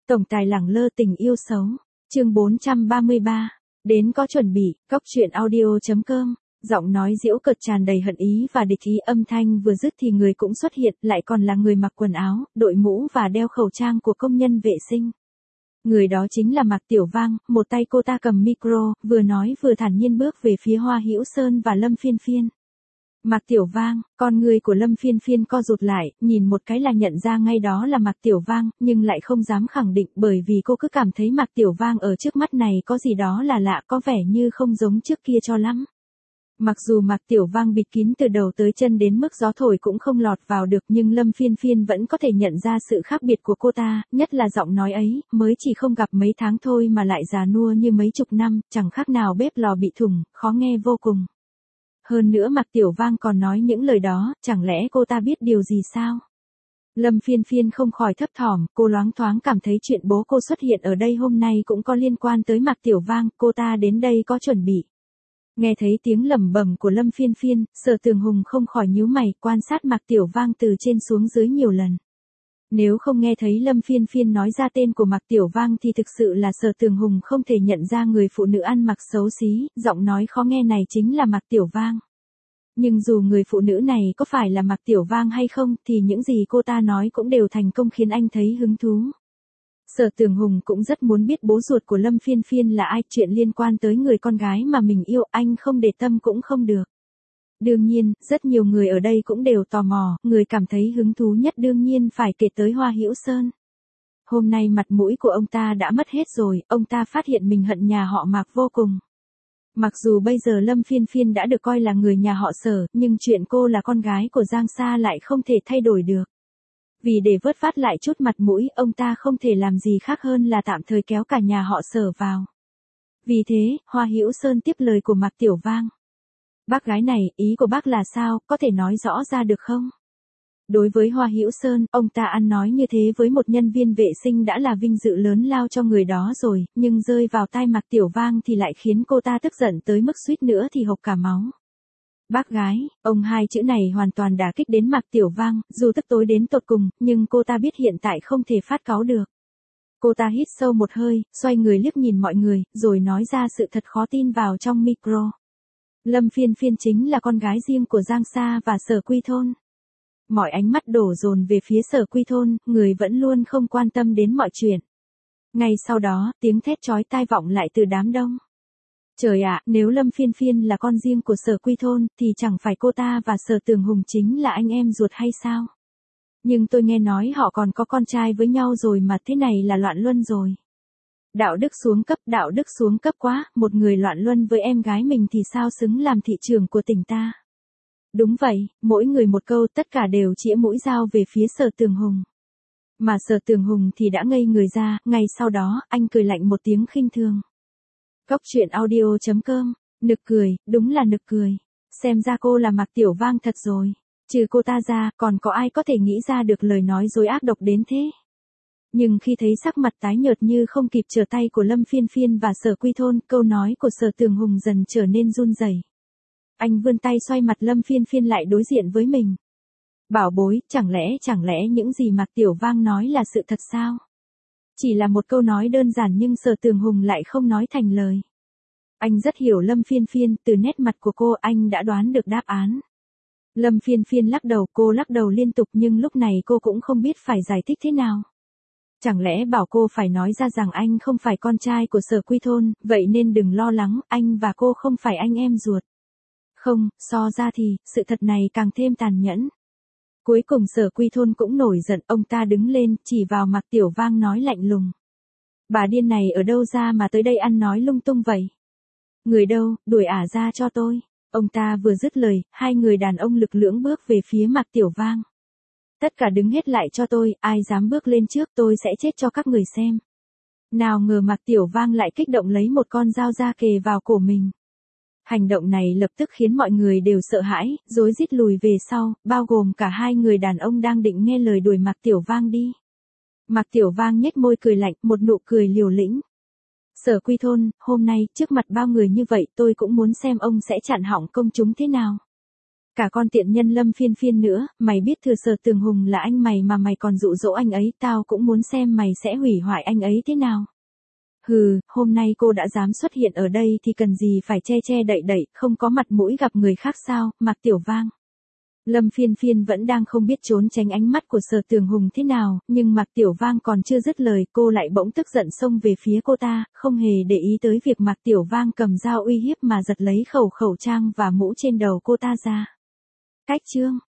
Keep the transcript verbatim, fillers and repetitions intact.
Tổng tài lẳng lơ tình yêu xấu. Chương bốn trăm ba mươi ba. Đến có chuẩn bị, cốc truyện audio chấm com. Giọng nói giễu cợt tràn đầy hận ý và địch ý, âm thanh vừa dứt thì người cũng xuất hiện, lại còn là người mặc quần áo, đội mũ và đeo khẩu trang của công nhân vệ sinh. Người đó chính là Mạc Tiểu Vang, một tay cô ta cầm micro, vừa nói vừa thản nhiên bước về phía Hoa Hữu Sơn và Lâm Phiên Phiên. Mạc Tiểu Vang, con người của Lâm Phiên Phiên co rụt lại, nhìn một cái là nhận ra ngay đó là Mạc Tiểu Vang, nhưng lại không dám khẳng định bởi vì cô cứ cảm thấy Mạc Tiểu Vang ở trước mắt này có gì đó là lạ, có vẻ như không giống trước kia cho lắm. Mặc dù Mạc Tiểu Vang bịt kín từ đầu tới chân đến mức gió thổi cũng không lọt vào được, nhưng Lâm Phiên Phiên vẫn có thể nhận ra sự khác biệt của cô ta, nhất là giọng nói ấy, mới chỉ không gặp mấy tháng thôi mà lại già nua như mấy chục năm, chẳng khác nào bếp lò bị thủng, khó nghe vô cùng. Hơn nữa Mạc Tiểu Vang còn nói những lời đó, chẳng lẽ cô ta biết điều gì sao? Lâm Phiên Phiên không khỏi thấp thỏm, cô loáng thoáng cảm thấy chuyện bố cô xuất hiện ở đây hôm nay cũng có liên quan tới Mạc Tiểu Vang, cô ta đến đây có chuẩn bị. Nghe thấy tiếng lẩm bẩm của Lâm Phiên Phiên, Sở Tường Hùng không khỏi nhíu mày, quan sát Mạc Tiểu Vang từ trên xuống dưới nhiều lần. Nếu không nghe thấy Lâm Phiên Phiên nói ra tên của Mạc Tiểu Vang thì thực sự là Sở Tường Hùng không thể nhận ra người phụ nữ ăn mặc xấu xí, giọng nói khó nghe này chính là Mạc Tiểu Vang. Nhưng dù người phụ nữ này có phải là Mạc Tiểu Vang hay không thì những gì cô ta nói cũng đều thành công khiến anh thấy hứng thú. Sở Tường Hùng cũng rất muốn biết bố ruột của Lâm Phiên Phiên là ai, chuyện liên quan tới người con gái mà mình yêu, anh không để tâm cũng không được. Đương nhiên, rất nhiều người ở đây cũng đều tò mò, người cảm thấy hứng thú nhất đương nhiên phải kể tới Hoa Hữu Sơn. Hôm nay mặt mũi của ông ta đã mất hết rồi, ông ta phát hiện mình hận nhà họ Mạc vô cùng. Mặc dù bây giờ Lâm Phiên Phiên đã được coi là người nhà họ Sở, nhưng chuyện cô là con gái của Giang Sa lại không thể thay đổi được. Vì để vớt vát lại chút mặt mũi, ông ta không thể làm gì khác hơn là tạm thời kéo cả nhà họ Sở vào. Vì thế, Hoa Hữu Sơn tiếp lời của Mạc Tiểu Vang. Bác gái này, ý của bác là sao, có thể nói rõ ra được không? Đối với Hoa Hữu Sơn, ông ta ăn nói như thế với một nhân viên vệ sinh đã là vinh dự lớn lao cho người đó rồi, nhưng rơi vào tai Mạc Tiểu Vang thì lại khiến cô ta tức giận tới mức suýt nữa thì hộc cả máu. Bác gái, ông hai chữ này hoàn toàn đả kích đến Mạc Tiểu Vang, dù tức tối đến tột cùng, nhưng cô ta biết hiện tại không thể phát cáu được. Cô ta hít sâu một hơi, xoay người liếc nhìn mọi người, rồi nói ra sự thật khó tin vào trong micro. Lâm Phiên Phiên chính là con gái riêng của Giang Sa và Sở Quy Thôn. Mọi ánh mắt đổ dồn về phía Sở Quy Thôn, người vẫn luôn không quan tâm đến mọi chuyện. Ngay sau đó, tiếng thét chói tai vọng lại từ đám đông. Trời ạ, nếu Lâm Phiên Phiên là con riêng của Sở Quy Thôn, thì chẳng phải cô ta và Sở Tường Hùng chính là anh em ruột hay sao? Nhưng tôi nghe nói họ còn có con trai với nhau rồi mà, thế này là loạn luân rồi. Đạo đức xuống cấp, đạo đức xuống cấp quá, một người loạn luân với em gái mình thì sao xứng làm thị trưởng của tỉnh ta? Đúng vậy, mỗi người một câu, tất cả đều chĩa mũi dao về phía Sở Tường Hùng. Mà Sở Tường Hùng thì đã ngây người ra, ngay sau đó, anh cười lạnh một tiếng khinh thường. Cốc truyện audio chấm com, nực cười, đúng là nực cười. Xem ra cô là Mạc Tiểu Vang thật rồi. Trừ cô ta ra, còn có ai có thể nghĩ ra được lời nói dối ác độc đến thế? Nhưng khi thấy sắc mặt tái nhợt như không kịp trở tay của Lâm Phiên Phiên và Sở Quy Thôn, câu nói của Sở Tường Hùng dần trở nên run rẩy. Anh vươn tay xoay mặt Lâm Phiên Phiên lại đối diện với mình. Bảo bối, chẳng lẽ chẳng lẽ những gì Mạc Tiểu Vang nói là sự thật sao? Chỉ là một câu nói đơn giản nhưng Sở Tường Hùng lại không nói thành lời. Anh rất hiểu Lâm Phiên Phiên, từ nét mặt của cô anh đã đoán được đáp án. Lâm Phiên Phiên lắc đầu, cô lắc đầu liên tục nhưng lúc này cô cũng không biết phải giải thích thế nào. Chẳng lẽ bảo cô phải nói ra rằng anh không phải con trai của Sở Quy Thôn, vậy nên đừng lo lắng, anh và cô không phải anh em ruột. Không, so ra thì, sự thật này càng thêm tàn nhẫn. Cuối cùng Sở Quy Thôn cũng nổi giận, ông ta đứng lên, chỉ vào Mạc Tiểu Vang nói lạnh lùng. Bà điên này ở đâu ra mà tới đây ăn nói lung tung vậy? Người đâu, đuổi ả ra cho tôi. Ông ta vừa dứt lời, hai người đàn ông lực lưỡng bước về phía Mạc Tiểu Vang. Tất cả đứng hết lại cho tôi, ai dám bước lên trước tôi sẽ chết cho các người xem. Nào ngờ Mạc Tiểu Vang lại kích động lấy một con dao ra kề vào cổ mình. Hành động này lập tức khiến mọi người đều sợ hãi, rối rít lùi về sau, bao gồm cả hai người đàn ông đang định nghe lời đuổi Mạc Tiểu Vang đi. Mạc Tiểu Vang nhếch môi cười lạnh, một nụ cười liều lĩnh. Sở Quy Thôn, hôm nay, trước mặt bao người như vậy tôi cũng muốn xem ông sẽ chặn họng công chúng thế nào. Cả con tiện nhân Lâm Phiên Phiên nữa, mày biết thừa Sở Tường Hùng là anh mày mà mày còn dụ dỗ anh ấy, tao cũng muốn xem mày sẽ hủy hoại anh ấy thế nào. Hừ, hôm nay cô đã dám xuất hiện ở đây thì cần gì phải che che đậy đậy, không có mặt mũi gặp người khác sao, Mạc Tiểu Vang. Lâm Phiên Phiên vẫn đang không biết trốn tránh ánh mắt của Sở Tường Hùng thế nào, nhưng Mạc Tiểu Vang còn chưa dứt lời, cô lại bỗng tức giận xông về phía cô ta, không hề để ý tới việc Mạc Tiểu Vang cầm dao uy hiếp mà giật lấy khẩu khẩu trang và mũ trên đầu cô ta ra. Cách chương